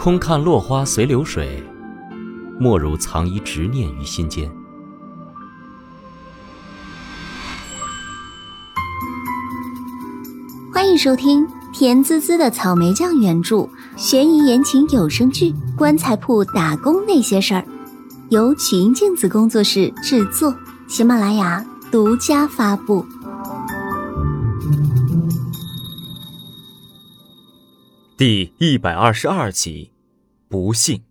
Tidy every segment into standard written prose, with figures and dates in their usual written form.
空看落花随流水，莫如藏一执念于心间。 欢迎收听甜滋滋的草莓酱原著悬疑言情有声剧《棺材铺打工那些事儿》，由曲音镜子工作室制作，喜马拉雅独家发布。 第122集，不幸。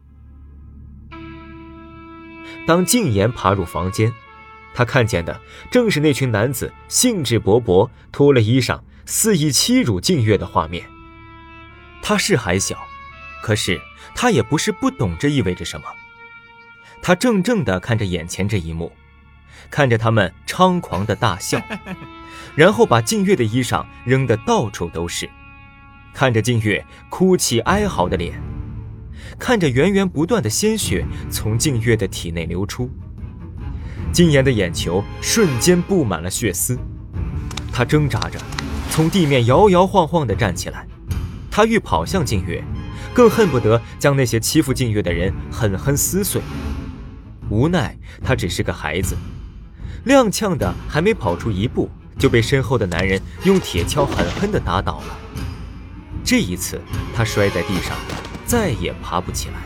当静言爬入房间，他看见的正是那群男子兴致勃勃脱了衣裳肆意欺辱静月的画面。他是还小，可是他也不是不懂这意味着什么。他怔怔地看着眼前这一幕，看着他们猖狂的大笑，然后把静月的衣裳扔得到处都是，看着静月哭泣哀嚎的脸，看着源源不断的鲜血从静月的体内流出。静言的眼球瞬间布满了血丝，他挣扎着从地面摇摇晃晃地站起来，他欲跑向静月，更恨不得将那些欺负静月的人狠狠撕碎。无奈他只是个孩子，踉跄的还没跑出一步，就被身后的男人用铁锹狠狠地打倒了。这一次他摔在地上，再也爬不起来。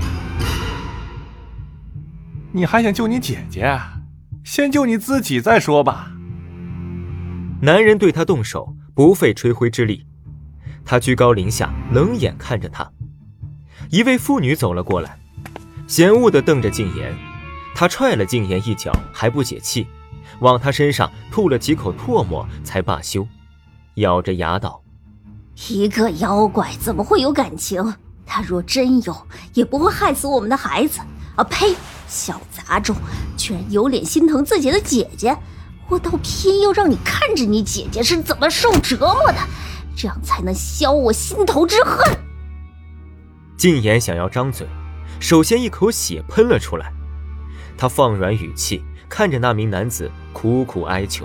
你还想救你姐姐？先救你自己再说吧。 男人对他动手，不费吹灰之力。他居高临下，冷眼看着他。一位妇女走了过来，嫌恶地瞪着静言。他踹了静言一脚，还不解气，往他身上吐了几口唾沫才罢休，咬着牙道： 一个妖怪怎么会有感情？他若真有，也不会害死我们的孩子。啊呸！小杂种，居然有脸心疼自己的姐姐，我倒偏要让你看着你姐姐是怎么受折磨的，这样才能消我心头之恨。 静言想要张嘴，首先一口血喷了出来。他放软语气，看着那名男子苦苦哀求：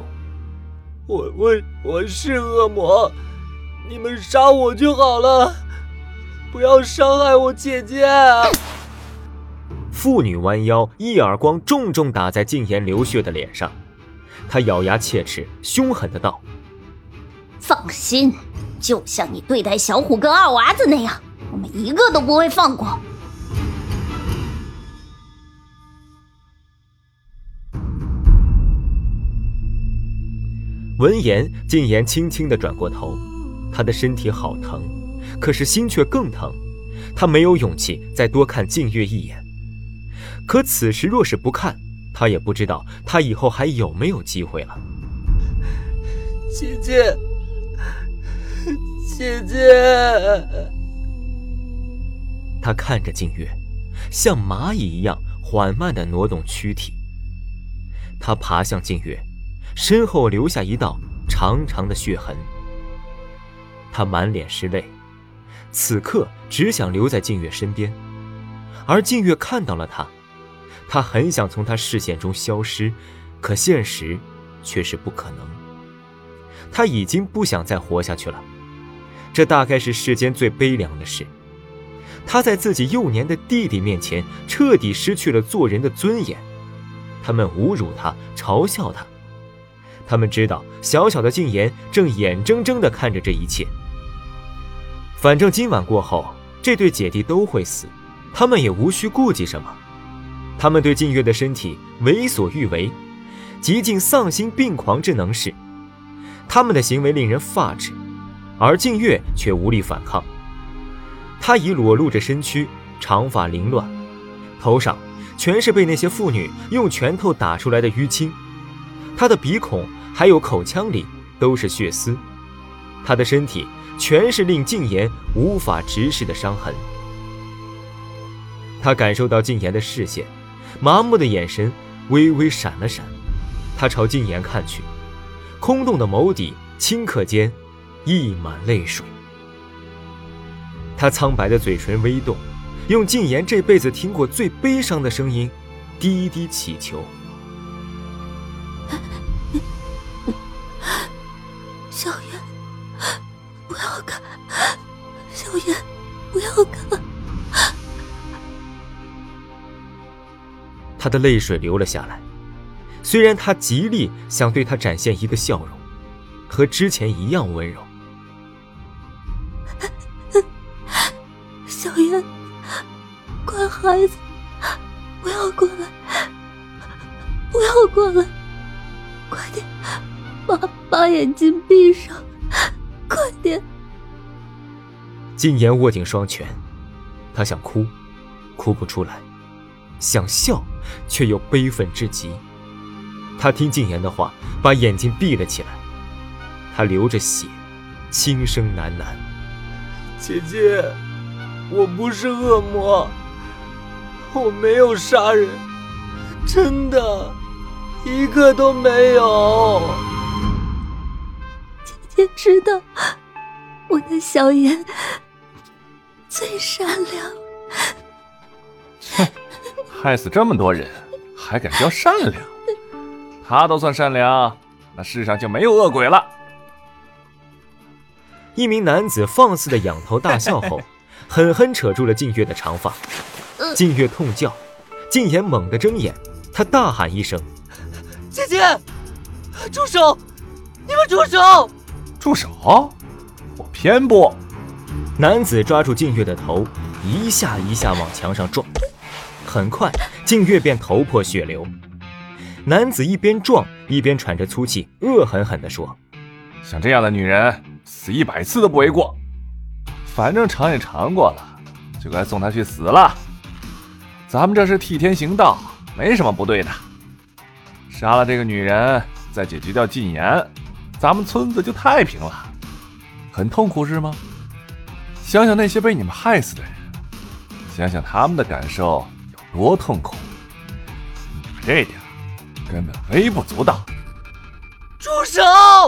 我是恶魔，你们杀我就好了，不要伤害我姐姐。 妇女弯腰，一耳光重重打在静言流血的脸上。她咬牙切齿，凶狠的道： 放心，就像你对待小虎跟二娃子那样，我们一个都不会放过。 闻言，静言轻轻地转过头，她的身体好疼，可是心却更疼。她没有勇气再多看静月一眼，可此时若是不看，她也不知道她以后还有没有机会了。 姐姐，姐姐。 她看着静月，像蚂蚁一样缓慢地挪动躯体。她爬向静月，身后留下一道长长的血痕。他满脸是泪，此刻只想留在静月身边，而静月看到了他，他很想从他视线中消失，可现实却是不可能。他已经不想再活下去了，这大概是世间最悲凉的事。他在自己幼年的弟弟面前彻底失去了做人的尊严，他们侮辱他，嘲笑他。他们知道小小的静言正眼睁睁地看着这一切。反正今晚过后，这对姐弟都会死，他们也无需顾忌什么。他们对静月的身体为所欲为，极尽丧心病狂之能事。他们的行为令人发指，而静月却无力反抗。她已裸露着身躯，长发凌乱，头上全是被那些妇女用拳头打出来的淤青。她的鼻孔还有口腔里都是血丝，她的身体全是令静言无法直视的伤痕。他感受到静言的视线，麻木的眼神微微闪了闪，他朝静言看去，空洞的眸底顷刻间溢满泪水。他苍白的嘴唇微动，用静言这辈子听过最悲伤的声音低低祈求： 小月，不要看，小月，不要看。 他的泪水流了下来。虽然他极力想对他展现一个笑容，和之前一样温柔。 小妍，乖孩子，不要过来，不要过来，快点，把眼睛闭上，快点。 禁言握紧双拳，他想哭，哭不出来；想笑，却又悲愤至极。他听禁言的话，把眼睛闭了起来。他流着血，轻声喃喃：“ 姐姐，我不是恶魔，我没有杀人，真的，一个都没有。” 姐姐知道，我的小妍最善良。 切，害死这么多人，还敢叫善良？他都算善良，那世上就没有恶鬼了。 一名男子放肆地仰头大笑后，狠狠扯住了静月的长发。静月痛叫，禁言猛地睁眼，他大喊一声：“ 姐姐，住手！你们住手！” 住手！我偏不！ 男子抓住静月的头，一下一下往墙上撞。很快，静月便头破血流。男子一边撞一边喘着粗气，恶狠狠地说：“ 像这样的女人，死100次都不为过。反正尝也尝过了，就该送她去死了。咱们这是替天行道，没什么不对的。杀了这个女人，再解决掉禁言，咱们村子就太平了。很痛苦是吗？想想那些被你们害死的人，想想他们的感受有多痛苦。你们这点根本微不足道。” 住手！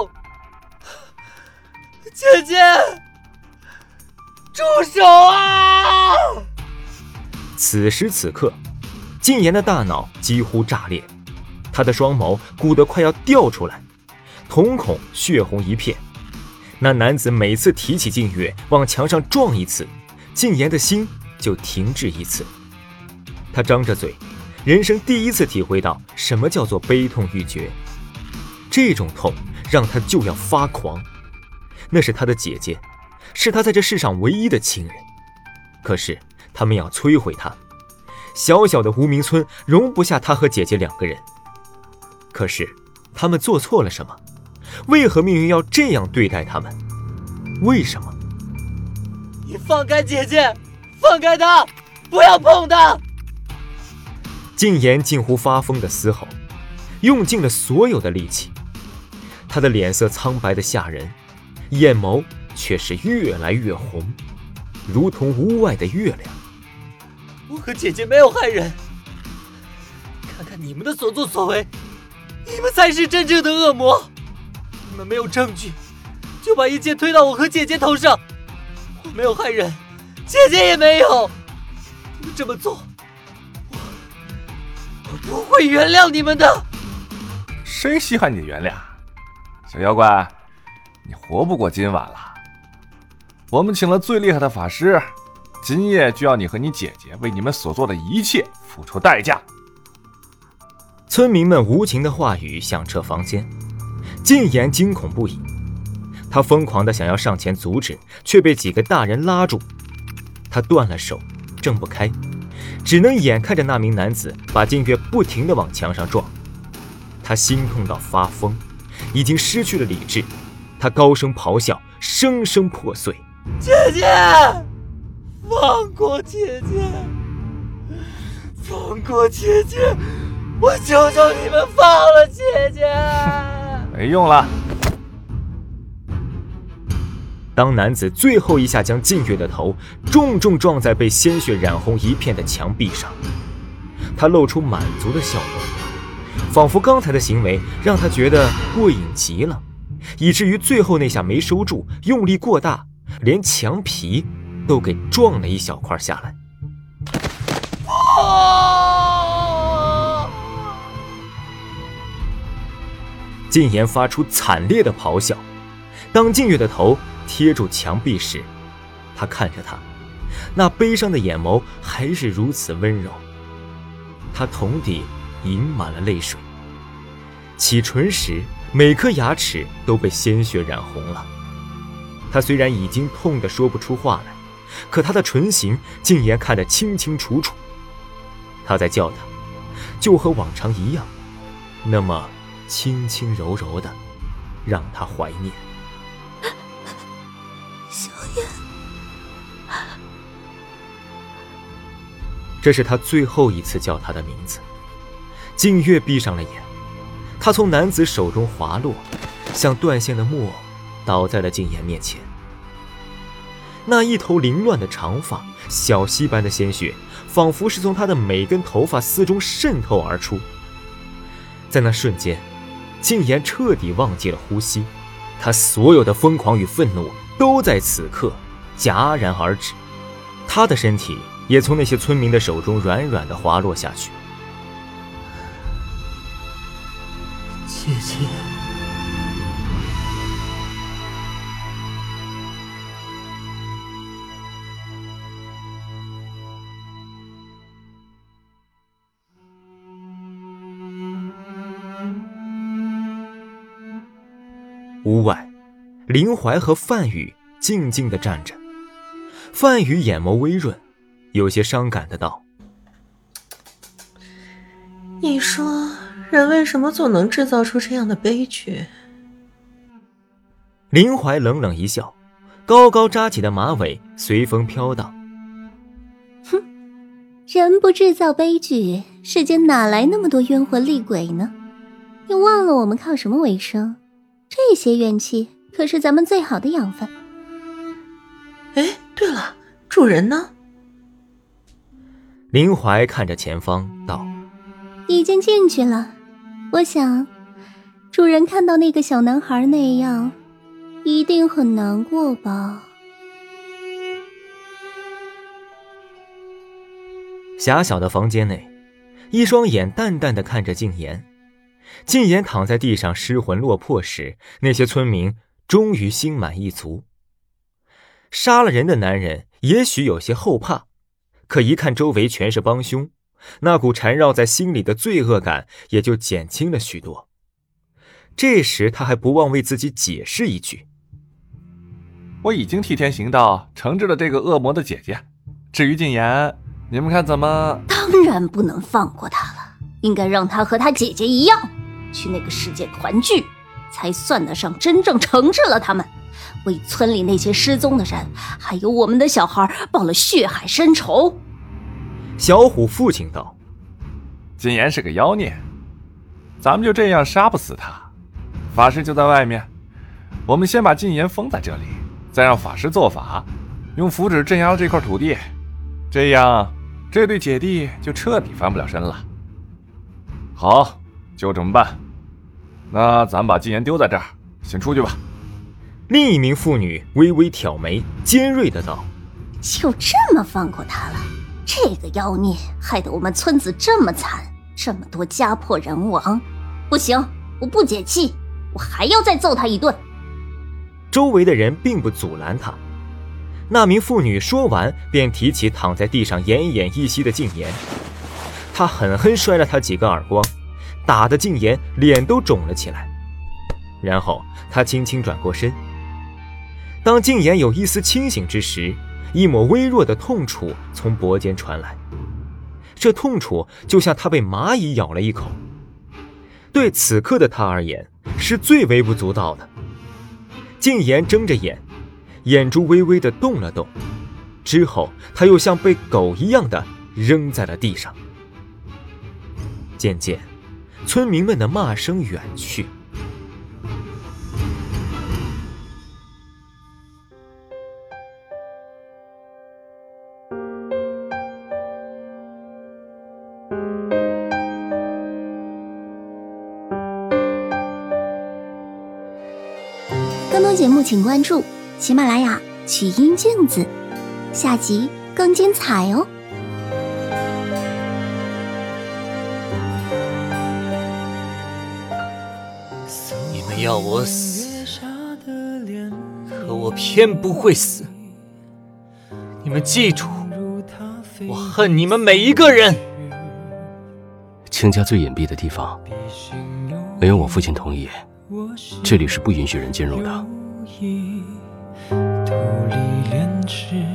姐姐，住手啊！ 此时此刻，禁言的大脑几乎炸裂，他的双眸鼓得快要掉出来，瞳孔血红一片。那男子每次提起静月往墙上撞一次，禁言的心就停滞一次。他张着嘴，人生第一次体会到什么叫做悲痛欲绝。这种痛让他就要发狂。那是他的姐姐，是他在这世上唯一的亲人。可是他们要摧毁他，小小的无名村容不下他和姐姐2个人。可是他们做错了什么？为何命运要这样对待他们？为什么？ 你放开姐姐，放开她，不要碰她！ 禁言近乎发疯的嘶吼，用尽了所有的力气。他的脸色苍白的吓人，眼眸却是越来越红，如同屋外的月亮。 我和姐姐没有害人，看看你们的所作所为，你们才是真正的恶魔。你们没有证据，就把一切推到我和姐姐头上。我没有害人，姐姐也没有。你们这么做，我不会原谅你们的。 谁稀罕你的原谅？小妖怪，你活不过今晚了。我们请了最厉害的法师，今夜就要你和你姐姐为你们所做的一切付出代价。 村民们无情的话语响彻房间，禁言惊恐不已。他疯狂地想要上前阻止，却被几个大人拉住。他断了手，挣不开，只能眼看着那名男子把静月不停地往墙上撞。他心痛到发疯，已经失去了理智。他高声咆哮，声声破碎：“ 姐姐，放过姐姐，放过姐姐，我求求你们放了姐姐！” 没用了。 当男子最后一下将静月的头重重撞在被鲜血染红一片的墙壁上，他露出满足的笑容，仿佛刚才的行为让他觉得过瘾极了，以至于最后那下没收住，用力过大，连墙皮都给撞了一小块下来。禁言发出惨烈的咆哮。当静月的头贴住墙壁时，他看着他，那悲伤的眼眸还是如此温柔。 他瞳底盈满了泪水。起唇时，每颗牙齿都被鲜血染红了。他虽然已经痛得说不出话来，可他的唇形竟然看得清清楚楚。他在叫他，就和往常一样，那么轻轻柔柔的，让他怀念。 小燕， 这是他最后一次叫他的名字。静月闭上了眼，他从男子手中滑落，像断线的木偶，倒在了静言面前。那一头凌乱的长发，小溪般的鲜血，仿佛是从他的每根头发丝中渗透而出。在那瞬间，静言彻底忘记了呼吸，他所有的疯狂与愤怒都在此刻戛然而止。他的身体也从那些村民的手中软软地滑落下去。 姐姐， 屋外，林怀和范宇静静地站着。范宇眼眸微润，有些伤感的道： 你说人为什么总能制造出这样的悲剧？ 林怀冷冷一笑，高高扎起的马尾随风飘荡。 哼，人不制造悲剧，世间哪来那么多冤魂厉鬼呢？你忘了我们靠什么为生？这些怨气可是咱们最好的养分。 哎，对了，主人呢？ 林怀看着前方道： 已经进去了。我想主人看到那个小男孩那样，一定很难过吧。 狭小的房间内，一双眼淡淡地看着静言。静言躺在地上失魂落魄时，那些村民终于心满意足。杀了人的男人也许有些后怕，可一看周围全是帮凶，那股缠绕在心里的罪恶感也就减轻了许多。这时他还不忘为自己解释一句： 我已经替天行道，惩治了这个恶魔的姐姐。至于静言，你们看怎么？ 当然不能放过他了，应该让他和他姐姐一样，去那个世界团聚，才算得上真正惩治了他们，为村里那些失踪的人，还有我们的小孩报了血海深仇。 小虎父亲道： 静言是个妖孽，咱们就这样杀不死他。法师就在外面，我们先把静言封在这里，再让法师做法，用符纸镇压了这块土地，这样这对姐弟就彻底翻不了身了。好，就这么办。那咱们把静言丢在这儿，先出去吧。 另一名妇女微微挑眉，尖锐的道： 就这么放过他了？这个妖孽害得我们村子这么惨，这么多家破人亡。不行，我不解气，我还要再揍他一顿。 周围的人并不阻拦他。那名妇女说完，便提起躺在地上奄奄一息的静言，他狠狠摔了他几个耳光，打得静言脸都肿了起来。然后他轻轻转过身。当静言有一丝清醒之时，一抹微弱的痛楚从脖间传来，这痛楚就像他被蚂蚁咬了一口，对此刻的他而言是最微不足道的。静言睁着眼，眼珠微微地动了动，之后他又像被狗一样的扔在了地上。渐渐，村民们的骂声远去。 更多节目请关注喜马拉雅曲音镜子，下集更精彩哦。 你们要我死，可我偏不会死。你们记住，我恨你们每一个人。 卿家最隐蔽的地方，没有我父亲同意，这里是不允许人进入的。 土里炼制